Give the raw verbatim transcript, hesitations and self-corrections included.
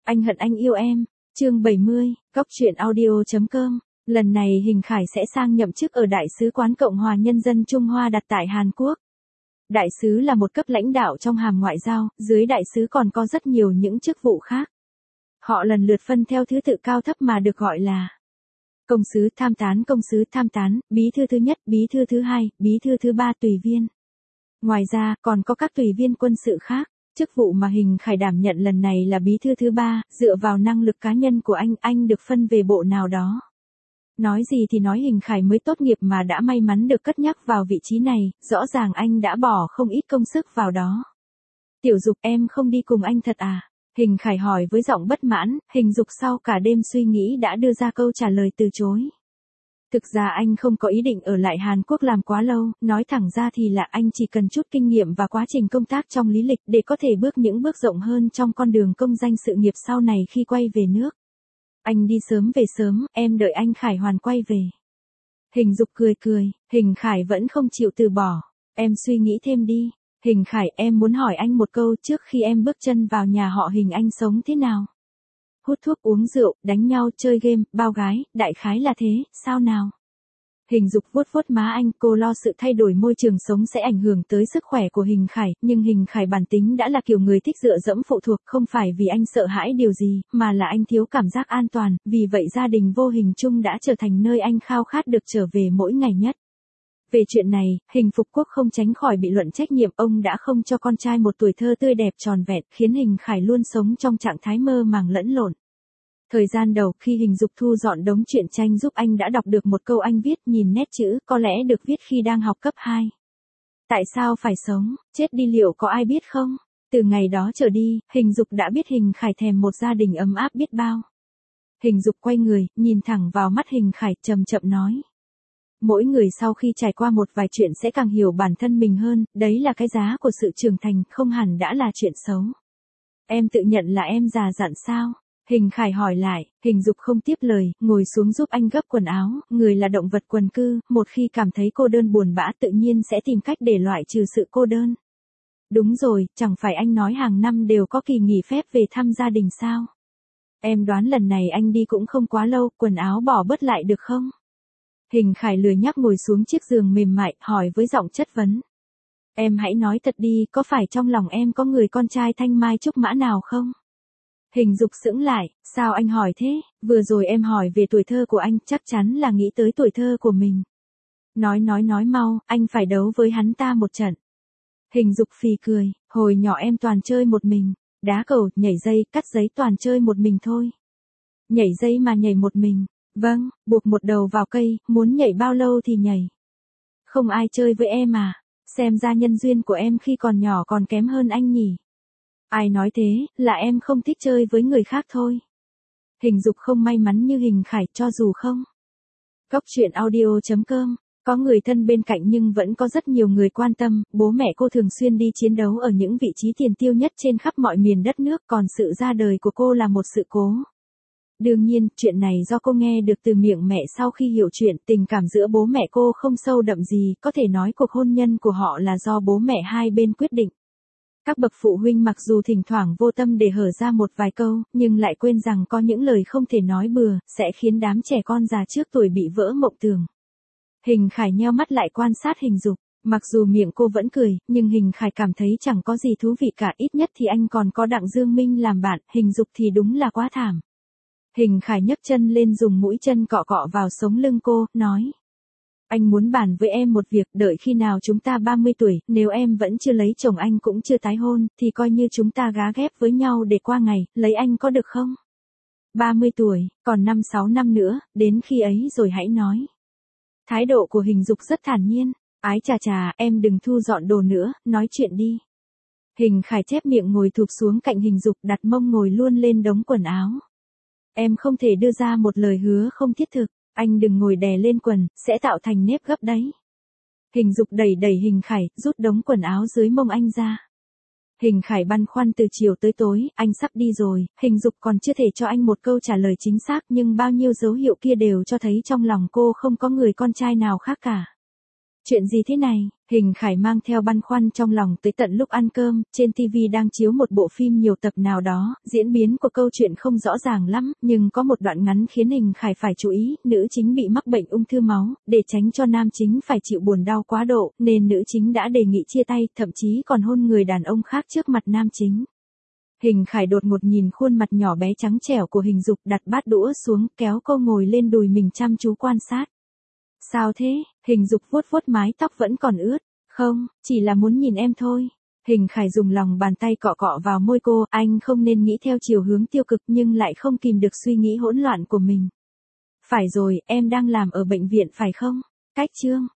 Anh hận anh yêu em. Chương bảy mươi, Góc truyện audio chấm com. Lần này Hình Khải sẽ sang nhậm chức ở Đại sứ quán Cộng hòa Nhân dân Trung Hoa đặt tại Hàn Quốc. Đại sứ là một cấp lãnh đạo trong hàm ngoại giao, dưới đại sứ còn có rất nhiều những chức vụ khác. Họ lần lượt phân theo thứ tự cao thấp mà được gọi là công sứ, tham tán, công sứ, tham tán, bí thư thứ nhất, bí thư thứ hai, bí thư thứ ba, tùy viên. Ngoài ra, còn có các tùy viên quân sự khác. Chức vụ mà Hình Khải đảm nhận lần này là bí thư thứ ba, dựa vào năng lực cá nhân của anh, anh được phân về bộ nào đó. Nói gì thì nói Hình Khải mới tốt nghiệp mà đã may mắn được cất nhắc vào vị trí này, rõ ràng anh đã bỏ không ít công sức vào đó. Tiểu Dục, em không đi cùng anh thật à? Hình Khải hỏi với giọng bất mãn. Hình Dục sau cả đêm suy nghĩ đã đưa ra câu trả lời từ chối. Thực ra anh không có ý định ở lại Hàn Quốc làm quá lâu, nói thẳng ra thì là anh chỉ cần chút kinh nghiệm và quá trình công tác trong lý lịch để có thể bước những bước rộng hơn trong con đường công danh sự nghiệp sau này khi quay về nước. Anh đi sớm về sớm, em đợi anh Khải Hoàn quay về. Hình Dục cười cười, Hình Khải vẫn không chịu từ bỏ. Em suy nghĩ thêm đi. Hình Khải, em muốn hỏi anh một câu, trước khi em bước chân vào nhà họ Hình anh sống thế nào? Hút thuốc, uống rượu, đánh nhau, chơi game, bao gái, đại khái là thế, sao nào? Hình Dục vuốt vuốt má anh, cô lo sự thay đổi môi trường sống sẽ ảnh hưởng tới sức khỏe của Hình Khải, nhưng Hình Khải bản tính đã là kiểu người thích dựa dẫm phụ thuộc, không phải vì anh sợ hãi điều gì, mà là anh thiếu cảm giác an toàn, vì vậy gia đình vô hình chung đã trở thành nơi anh khao khát được trở về mỗi ngày nhất. Về chuyện này, Hình Phục Quốc không tránh khỏi bị luận trách nhiệm, ông đã không cho con trai một tuổi thơ tươi đẹp tròn vẹn, khiến Hình Khải luôn sống trong trạng thái mơ màng lẫn lộn. Thời gian đầu khi Hình Dục thu dọn đống truyện tranh giúp anh đã đọc được một câu anh viết, nhìn nét chữ, có lẽ được viết khi đang học cấp hai. Tại sao phải sống, chết đi liệu có ai biết không? Từ ngày đó trở đi, Hình Dục đã biết Hình Khải thèm một gia đình ấm áp biết bao. Hình Dục quay người, nhìn thẳng vào mắt Hình Khải, chậm chậm nói. Mỗi người sau khi trải qua một vài chuyện sẽ càng hiểu bản thân mình hơn, đấy là cái giá của sự trưởng thành, không hẳn đã là chuyện xấu. Em tự nhận là em già dặn sao? Hình Khải hỏi lại. Hình Dục không tiếp lời, ngồi xuống giúp anh gấp quần áo, người là động vật quần cư, một khi cảm thấy cô đơn buồn bã tự nhiên sẽ tìm cách để loại trừ sự cô đơn. Đúng rồi, chẳng phải anh nói hàng năm đều có kỳ nghỉ phép về thăm gia đình sao? Em đoán lần này anh đi cũng không quá lâu, quần áo bỏ bớt lại được không? Hình Khải lười nhác ngồi xuống chiếc giường mềm mại, hỏi với giọng chất vấn. Em hãy nói thật đi, có phải trong lòng em có người con trai thanh mai trúc mã nào không? Hình Dục sững lại, sao anh hỏi thế? Vừa rồi em hỏi về tuổi thơ của anh, chắc chắn là nghĩ tới tuổi thơ của mình. Nói nói nói mau, anh phải đấu với hắn ta một trận. Hình Dục phì cười, hồi nhỏ em toàn chơi một mình, đá cầu, nhảy dây, cắt giấy toàn chơi một mình thôi. Nhảy dây mà nhảy một mình. Vâng, buộc một đầu vào cây, muốn nhảy bao lâu thì nhảy. Không ai chơi với em à? Xem ra nhân duyên của em khi còn nhỏ còn kém hơn anh nhỉ? Ai nói thế, là em không thích chơi với người khác thôi. Hình Dục không may mắn như Hình Khải, cho dù không. Góc truyện audio chấm com, có người thân bên cạnh nhưng vẫn có rất nhiều người quan tâm, bố mẹ cô thường xuyên đi chiến đấu ở những vị trí tiền tiêu nhất trên khắp mọi miền đất nước, còn sự ra đời của cô là một sự cố. Đương nhiên, chuyện này do cô nghe được từ miệng mẹ sau khi hiểu chuyện, tình cảm giữa bố mẹ cô không sâu đậm gì, có thể nói cuộc hôn nhân của họ là do bố mẹ hai bên quyết định. Các bậc phụ huynh mặc dù thỉnh thoảng vô tâm để hở ra một vài câu, nhưng lại quên rằng có những lời không thể nói bừa, sẽ khiến đám trẻ con già trước tuổi bị vỡ mộng tưởng. Hình Khải nheo mắt lại quan sát Hình Dục, mặc dù miệng cô vẫn cười, nhưng Hình Khải cảm thấy chẳng có gì thú vị cả, ít nhất thì anh còn có Đặng Dương Minh làm bạn, Hình Dục thì đúng là quá thảm. Hình Khải nhấc chân lên dùng mũi chân cọ cọ vào sống lưng cô, nói. Anh muốn bàn với em một việc, đợi khi nào chúng ta ba mươi tuổi, nếu em vẫn chưa lấy chồng anh cũng chưa tái hôn, thì coi như chúng ta gá ghép với nhau để qua ngày, lấy anh có được không? ba mươi tuổi, còn năm sáu năm nữa, đến khi ấy rồi hãy nói. Thái độ của Hình Dục rất thản nhiên, ái chà chà, em đừng thu dọn đồ nữa, nói chuyện đi. Hình Khải chép miệng ngồi thụp xuống cạnh Hình Dục, đặt mông ngồi luôn lên đống quần áo. Em không thể đưa ra một lời hứa không thiết thực, anh đừng ngồi đè lên quần, sẽ tạo thành nếp gấp đấy. Hình Dục đẩy đẩy Hình Khải, rút đống quần áo dưới mông anh ra. Hình Khải băn khoăn từ chiều tới tối, anh sắp đi rồi, Hình Dục còn chưa thể cho anh một câu trả lời chính xác, nhưng bao nhiêu dấu hiệu kia đều cho thấy trong lòng cô không có người con trai nào khác cả. Chuyện gì thế này? Hình Khải mang theo băn khoăn trong lòng tới tận lúc ăn cơm, trên ti vi đang chiếu một bộ phim nhiều tập nào đó, diễn biến của câu chuyện không rõ ràng lắm, nhưng có một đoạn ngắn khiến Hình Khải phải chú ý, nữ chính bị mắc bệnh ung thư máu, để tránh cho nam chính phải chịu buồn đau quá độ, nên nữ chính đã đề nghị chia tay, thậm chí còn hôn người đàn ông khác trước mặt nam chính. Hình Khải đột ngột nhìn khuôn mặt nhỏ bé trắng trẻo của Hình Dục, đặt bát đũa xuống, kéo cô ngồi lên đùi mình chăm chú quan sát. Sao thế? Hình Dục vuốt vuốt mái tóc vẫn còn ướt. Không, chỉ là muốn nhìn em thôi. Hình Khải dùng lòng bàn tay cọ cọ vào môi cô, anh không nên nghĩ theo chiều hướng tiêu cực nhưng lại không kìm được suy nghĩ hỗn loạn của mình. Phải rồi, em đang làm ở bệnh viện phải không? Cách chương